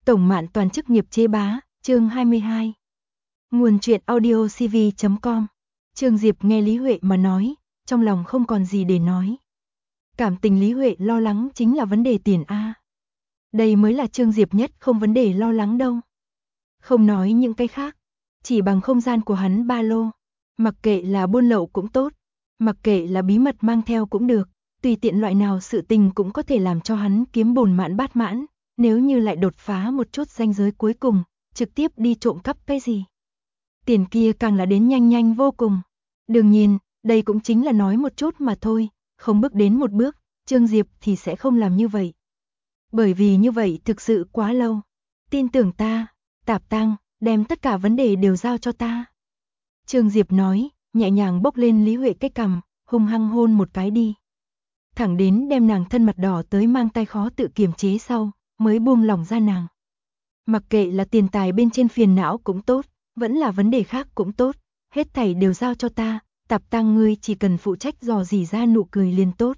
Tổng Mạn Toàn chức nghiệp chế bá, chương 22. Nguồn truyện audio cv.com. Trương Diệp nghe Lý Huệ mà nói, trong lòng không còn gì để nói. Cảm tình Lý Huệ lo lắng chính là vấn đề tiền A. Đây mới là Trương Diệp nhất không vấn đề lo lắng đâu. Không nói những cái khác, chỉ bằng không gian của hắn ba lô, mặc kệ là buôn lậu cũng tốt, mặc kệ là bí mật mang theo cũng được, tùy tiện loại nào sự tình cũng có thể làm cho hắn kiếm bồn mãn bát mãn. Nếu như lại đột phá một chút ranh giới cuối cùng, trực tiếp đi trộm cắp cái gì. Tiền kia càng là đến nhanh nhanh vô cùng. Đương nhiên, đây cũng chính là nói một chút mà thôi, không bước đến một bước, Trương Diệp thì sẽ không làm như vậy. Bởi vì như vậy thực sự quá lâu. Tin tưởng ta, Tạp Tăng, đem tất cả vấn đề đều giao cho ta. Trương Diệp nói, nhẹ nhàng bốc lên Lý Huệ cái cằm, hung hăng hôn một cái đi. Thẳng đến đem nàng thân mặt đỏ tới mang tay khó tự kiềm chế sau, mới buông lỏng ra nàng. Mặc kệ là tiền tài bên trên phiền não cũng tốt, vẫn là vấn đề khác cũng tốt, hết thảy đều giao cho ta, Tạp Tăng ngươi chỉ cần phụ trách dò dỉ ra nụ cười liền tốt.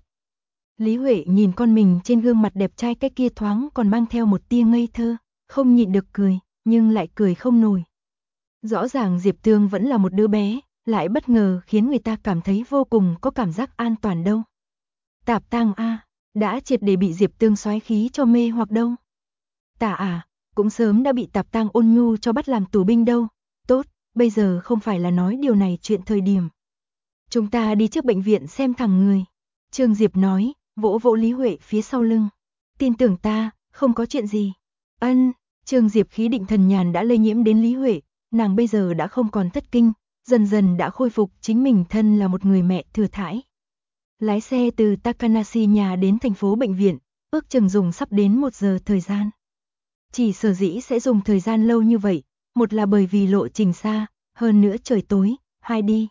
Lý Huệ nhìn con mình trên gương mặt đẹp trai cái kia thoáng còn mang theo một tia ngây thơ, không nhịn được cười, nhưng lại cười không nổi. Rõ ràng Diệp Tương vẫn là một đứa bé, lại bất ngờ khiến người ta cảm thấy vô cùng có cảm giác an toàn đâu. Tạp Tăng a, đã triệt để bị Diệp Tương xoáy khí cho mê hoặc đâu. Tả à, cũng sớm đã bị Tạp Tăng ôn nhu cho bắt làm tù binh đâu. Tốt, bây giờ không phải là nói điều này chuyện thời điểm. Chúng ta đi trước bệnh viện xem thằng người. Trương Diệp nói, vỗ vỗ Lý Huệ phía sau lưng. Tin tưởng ta, không có chuyện gì. Ân, Trương Diệp khí định thần nhàn đã lây nhiễm đến Lý Huệ, nàng bây giờ đã không còn thất kinh, dần dần đã khôi phục chính mình thân là một người mẹ thừa thãi. Lái xe từ Takanashi nhà đến thành phố bệnh viện, ước chừng dùng sắp đến 1 giờ thời gian. Chỉ sở dĩ sẽ dùng thời gian lâu như vậy, một là bởi vì lộ trình xa, hơn nữa trời tối, hai đi.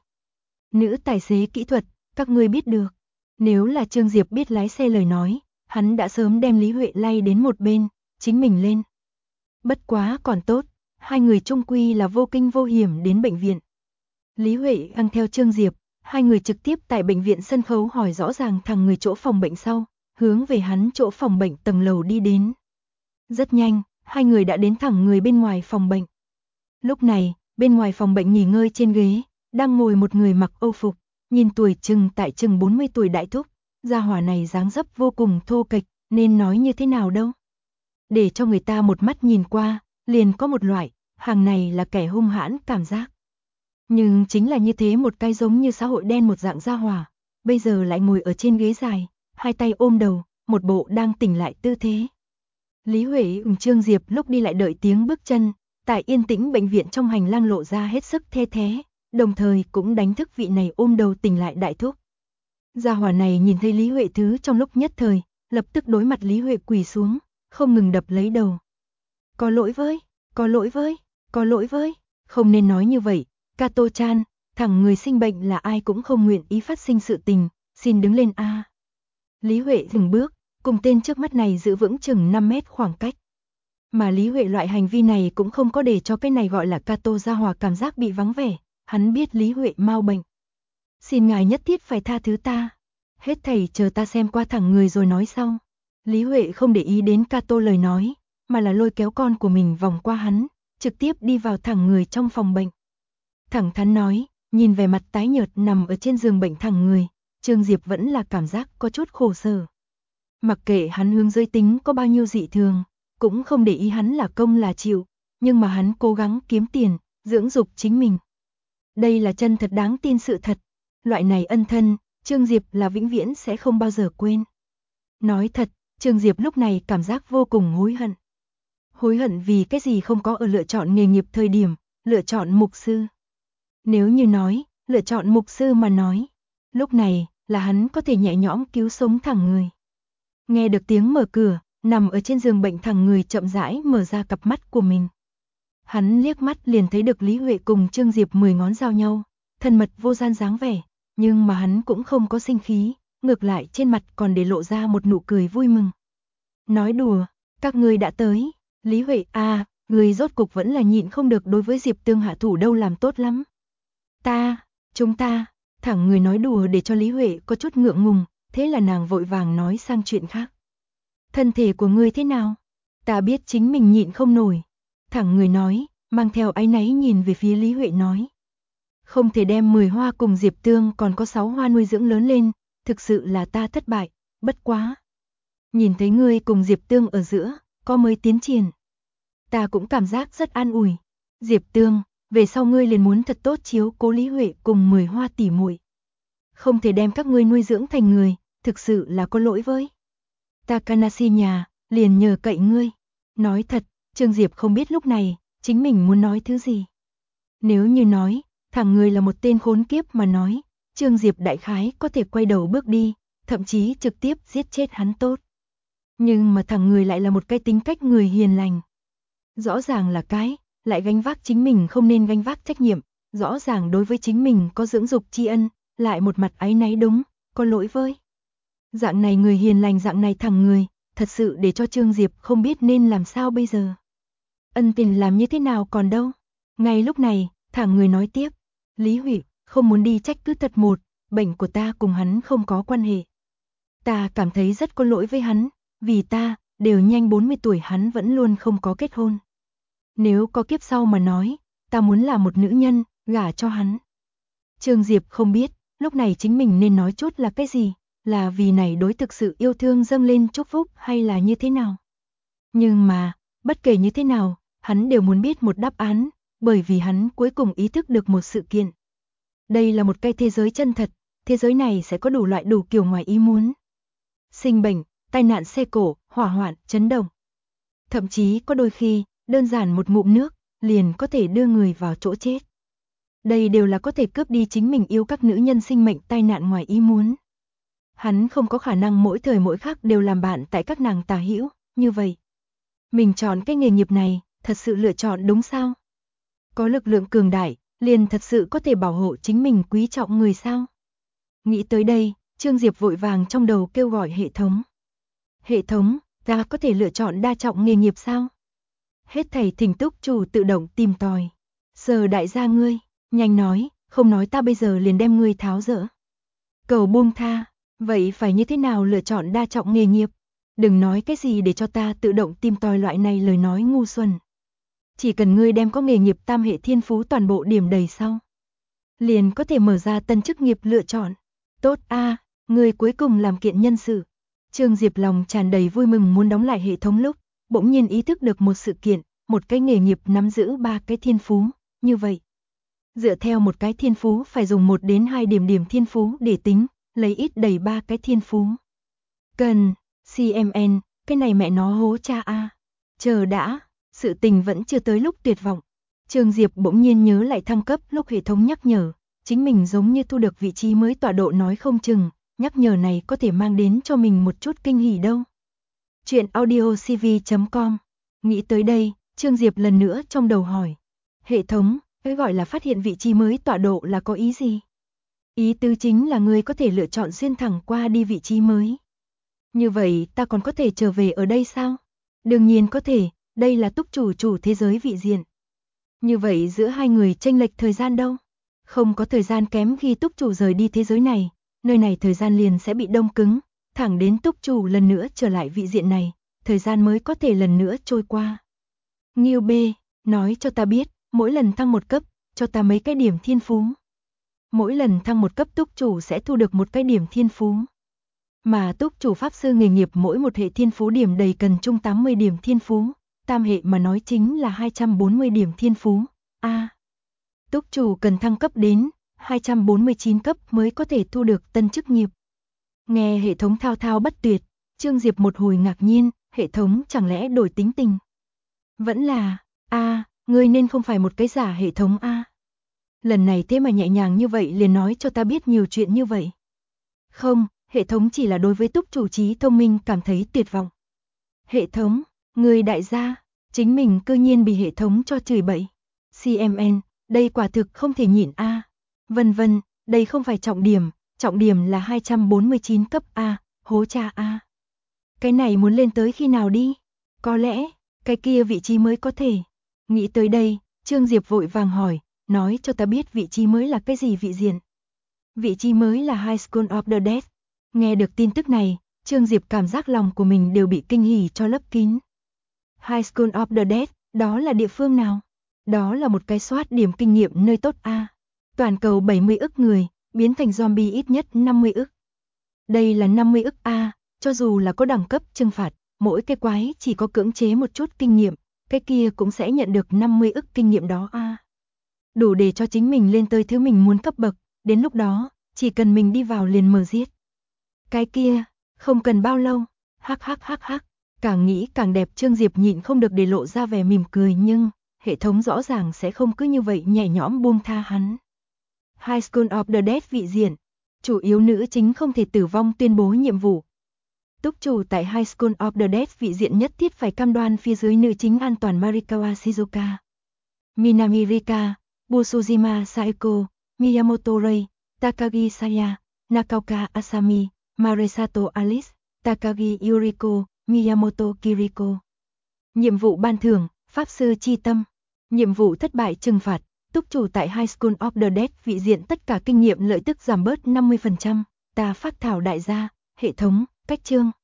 Nữ tài xế kỹ thuật, các ngươi biết được. Nếu là Trương Diệp biết lái xe lời nói, hắn đã sớm đem Lý Huệ lay đến một bên, chính mình lên. Bất quá còn tốt, hai người chung quy là vô kinh vô hiểm đến bệnh viện. Lý Huệ ăn theo Trương Diệp, hai người trực tiếp tại bệnh viện sân khấu hỏi rõ ràng thằng người chỗ phòng bệnh sau, hướng về hắn chỗ phòng bệnh tầng lầu đi đến. Rất nhanh, hai người đã đến thẳng người bên ngoài phòng bệnh. Lúc này, bên ngoài phòng bệnh nghỉ ngơi trên ghế, đang ngồi một người mặc âu phục, nhìn tuổi chừng tại chừng 40 tuổi đại thúc, gia hỏa này dáng dấp vô cùng thô kệch, nên nói như thế nào đâu. Để cho người ta một mắt nhìn qua, liền có một loại, hàng này là kẻ hung hãn cảm giác. Nhưng chính là như thế một cái giống như xã hội đen một dạng gia hỏa, bây giờ lại ngồi ở trên ghế dài, hai tay ôm đầu, một bộ đang tỉnh lại tư thế. Lý Huệ cùng Trương Diệp lúc đi lại đợi tiếng bước chân, tại yên tĩnh bệnh viện trong hành lang lộ ra hết sức the thé, đồng thời cũng đánh thức vị này ôm đầu tỉnh lại đại thúc. Gia hỏa này nhìn thấy Lý Huệ thứ trong lúc nhất thời, lập tức đối mặt Lý Huệ quỳ xuống, không ngừng đập lấy đầu. Có lỗi với, có lỗi với, có lỗi với, không nên nói như vậy, Kato-chan, thằng người sinh bệnh là ai cũng không nguyện ý phát sinh sự tình, xin đứng lên a. Lý Huệ dừng bước, cùng tên trước mắt này giữ vững chừng 5 mét khoảng cách. Mà Lý Huệ loại hành vi này cũng không có để cho cái này gọi là Kato gia hỏa cảm giác bị vắng vẻ, hắn biết Lý Huệ mau bệnh. Xin ngài nhất thiết phải tha thứ ta, hết thảy chờ ta xem qua thẳng người rồi nói sau. Lý Huệ không để ý đến Kato lời nói, mà là lôi kéo con của mình vòng qua hắn, trực tiếp đi vào thẳng người trong phòng bệnh. Thẳng thắn nói, nhìn vẻ mặt tái nhợt nằm ở trên giường bệnh thẳng người, Trương Diệp vẫn là cảm giác có chút khổ sở. Mặc kệ hắn hướng giới tính có bao nhiêu dị thường, cũng không để ý hắn là công là chịu, nhưng mà hắn cố gắng kiếm tiền, dưỡng dục chính mình. Đây là chân thật đáng tin sự thật, loại này ân thân, Trương Diệp là vĩnh viễn sẽ không bao giờ quên. Nói thật, Trương Diệp lúc này cảm giác vô cùng hối hận. Hối hận vì cái gì không có ở lựa chọn nghề nghiệp thời điểm, lựa chọn mục sư. Nếu như nói, lựa chọn mục sư mà nói, lúc này là hắn có thể nhẹ nhõm cứu sống thẳng người. Nghe được tiếng mở cửa, nằm ở trên giường bệnh thẳng người chậm rãi mở ra cặp mắt của mình. Hắn liếc mắt liền thấy được Lý Huệ cùng Trương Diệp 10 ngón giao nhau, thân mật vô gian dáng vẻ, nhưng mà hắn cũng không có sinh khí, ngược lại trên mặt còn để lộ ra một nụ cười vui mừng. Nói đùa, các ngươi đã tới, Lý Huệ à, người rốt cục vẫn là nhịn không được đối với Diệp Tương hạ thủ đâu làm tốt lắm. Chúng ta, thẳng người nói đùa để cho Lý Huệ có chút ngượng ngùng, thế là nàng vội vàng nói sang chuyện khác. Thân thể của ngươi thế nào? Ta biết chính mình nhịn không nổi. Thẳng người nói, mang theo áy náy nhìn về phía Lý Huệ nói. Không thể đem 10 hoa cùng Diệp Tương còn có 6 hoa nuôi dưỡng lớn lên, thực sự là ta thất bại, bất quá. Nhìn thấy ngươi cùng Diệp Tương ở giữa, có mới tiến triển. Ta cũng cảm giác rất an ủi. Diệp Tương, về sau ngươi liền muốn thật tốt chiếu cố Lý Huệ cùng 10 hoa tỉ muội. Không thể đem các ngươi nuôi dưỡng thành người, thực sự là có lỗi với. Takanashi nhà, liền nhờ cậy ngươi. Nói thật, Trương Diệp không biết lúc này, chính mình muốn nói thứ gì. Nếu như nói, thẳng người là một tên khốn kiếp mà nói, Trương Diệp đại khái có thể quay đầu bước đi, thậm chí trực tiếp giết chết hắn tốt. Nhưng mà thằng người lại là một cái tính cách người hiền lành. Rõ ràng là cái, lại gánh vác chính mình không nên gánh vác trách nhiệm, rõ ràng đối với chính mình có dưỡng dục tri ân, lại một mặt áy náy đúng, có lỗi với. Dạng này người hiền lành dạng này thằng người, thật sự để cho Trương Diệp không biết nên làm sao bây giờ. Ân tình làm như thế nào còn đâu. Ngay lúc này, thằng người nói tiếp, Lý Huệ, không muốn đi trách cứ thật một, bệnh của ta cùng hắn không có quan hệ. Ta cảm thấy rất có lỗi với hắn, vì ta, đều nhanh 40 tuổi hắn vẫn luôn không có kết hôn. Nếu có kiếp sau mà nói, ta muốn là một nữ nhân, gả cho hắn. Trương Diệp không biết, lúc này chính mình nên nói chút là cái gì, là vì này đối thực sự yêu thương dâng lên chúc phúc hay là như thế nào. Nhưng mà, bất kể như thế nào, hắn đều muốn biết một đáp án, bởi vì hắn cuối cùng ý thức được một sự kiện. Đây là một cái thế giới chân thật, thế giới này sẽ có đủ loại đủ kiểu ngoài ý muốn. Sinh bệnh, tai nạn xe cộ, hỏa hoạn, chấn động. Thậm chí có đôi khi, đơn giản một ngụm nước, liền có thể đưa người vào chỗ chết. Đây đều là có thể cướp đi chính mình yêu các nữ nhân sinh mệnh tai nạn ngoài ý muốn. Hắn không có khả năng mỗi thời mỗi khắc đều làm bạn tại các nàng tà hữu, như vậy. Mình chọn cái nghề nghiệp này, thật sự lựa chọn đúng sao? Có lực lượng cường đại, liền thật sự có thể bảo hộ chính mình quý trọng người sao? Nghĩ tới đây, Trương Diệp vội vàng trong đầu kêu gọi hệ thống. Hệ thống, ta có thể lựa chọn đa trọng nghề nghiệp sao? Hết thảy thỉnh túc chủ tự động tìm tòi. Giờ đại gia ngươi, nhanh nói, không nói ta bây giờ liền đem ngươi tháo dỡ. Cầu buông tha, vậy phải như thế nào lựa chọn đa trọng nghề nghiệp? Đừng nói cái gì để cho ta tự động tìm tòi loại này lời nói ngu xuẩn. Chỉ cần ngươi đem có nghề nghiệp tam hệ thiên phú toàn bộ điểm đầy sau, liền có thể mở ra tân chức nghiệp lựa chọn. Tốt a, ngươi cuối cùng làm kiện nhân sự. Trương Diệp lòng tràn đầy vui mừng muốn đóng lại hệ thống lúc, bỗng nhiên ý thức được một sự kiện, một cái nghề nghiệp nắm giữ 3 cái thiên phú, như vậy. Dựa theo một cái thiên phú phải dùng 1 đến 2 điểm thiên phú để tính, lấy ít đầy 3 cái thiên phú. Cần, CMN, cái này mẹ nó hố cha a. Chờ đã, sự tình vẫn chưa tới lúc tuyệt vọng. Trương Diệp bỗng nhiên nhớ lại thăng cấp lúc hệ thống nhắc nhở, chính mình giống như thu được vị trí mới tọa độ nói không chừng, nhắc nhở này có thể mang đến cho mình một chút kinh hỉ đâu. Chuyện audiocv.com. Nghĩ tới đây, Trương Diệp lần nữa trong đầu hỏi. Hệ thống, cái gọi là phát hiện vị trí mới tọa độ là có ý gì? Ý tứ chính là người có thể lựa chọn xuyên thẳng qua đi vị trí mới. Như vậy ta còn có thể trở về ở đây sao? Đương nhiên có thể, đây là túc chủ thế giới vị diện. Như vậy giữa hai người chênh lệch thời gian đâu? Không có thời gian kém khi túc chủ rời đi thế giới này, nơi này thời gian liền sẽ bị đông cứng, thẳng đến túc chủ lần nữa trở lại vị diện này, thời gian mới có thể lần nữa trôi qua. Nghiêu B, nói cho ta biết, mỗi lần thăng một cấp, cho ta mấy cái điểm thiên phú. Mỗi lần thăng một cấp túc chủ sẽ thu được một cái điểm thiên phú. Mà túc chủ pháp sư nghề nghiệp mỗi một hệ thiên phú điểm đầy cần chung 80 điểm thiên phú, tam hệ mà nói chính là 240 điểm thiên phú. Túc chủ cần thăng cấp đến 249 cấp mới có thể thu được tân chức nghiệp. Nghe hệ thống thao thao bất tuyệt, Trương Diệp một hồi ngạc nhiên, hệ thống chẳng lẽ đổi tính tình? Vẫn là, ngươi nên không phải một cái giả hệ thống a. Lần này thế mà nhẹ nhàng như vậy liền nói cho ta biết nhiều chuyện như vậy. Không, hệ thống chỉ là đối với túc chủ trí thông minh cảm thấy tuyệt vọng. Hệ thống, người đại gia, chính mình cư nhiên bị hệ thống cho chửi bậy. CMN, đây quả thực không thể nhịn a. Vân vân, đây không phải trọng điểm là 249 cấp a, hố cha a. Cái này muốn lên tới khi nào đi? Có lẽ, cái kia vị trí mới có thể. Nghĩ tới đây, Trương Diệp vội vàng hỏi, nói cho ta biết vị trí mới là cái gì vị diện. Vị trí mới là High School of the Dead. Nghe được tin tức này, Trương Diệp cảm giác lòng của mình đều bị kinh hỉ cho lấp kín. High School of the Dead, đó là địa phương nào? Đó là một cái soát điểm kinh nghiệm nơi tốt A. Toàn cầu 70 ức người, biến thành zombie ít nhất 50 ức. Đây là 50 ức A, cho dù là có đẳng cấp trừng phạt, mỗi cái quái chỉ có cưỡng chế một chút kinh nghiệm, cái kia cũng sẽ nhận được 50 ức kinh nghiệm đó A. Đủ để cho chính mình lên tới thứ mình muốn cấp bậc, đến lúc đó, chỉ cần mình đi vào liền mở giết. Cái kia, không cần bao lâu, hắc hắc hắc hắc, càng nghĩ càng đẹp. Trương Diệp nhịn không được để lộ ra vẻ mỉm cười, nhưng hệ thống rõ ràng sẽ không cứ như vậy nhẹ nhõm buông tha hắn. High School of the Dead vị diện, chủ yếu nữ chính không thể tử vong tuyên bố nhiệm vụ. Túc chủ tại High School of the Dead vị diện nhất thiết phải cam đoan phía dưới nữ chính an toàn Marikawa Shizuka, Minami Rika, Busujima Saeko, Miyamoto Rei, Takagi Saya, Nakaoka Asami, Maresato Alice, Takagi Yuriko, Miyamoto Kiriko. Nhiệm vụ ban thưởng, Pháp sư chi tâm. Nhiệm vụ thất bại trừng phạt, túc chủ tại High School of the Dead vị diện tất cả kinh nghiệm lợi tức giảm bớt 50%. Ta phát thảo đại gia, hệ thống, cách chương.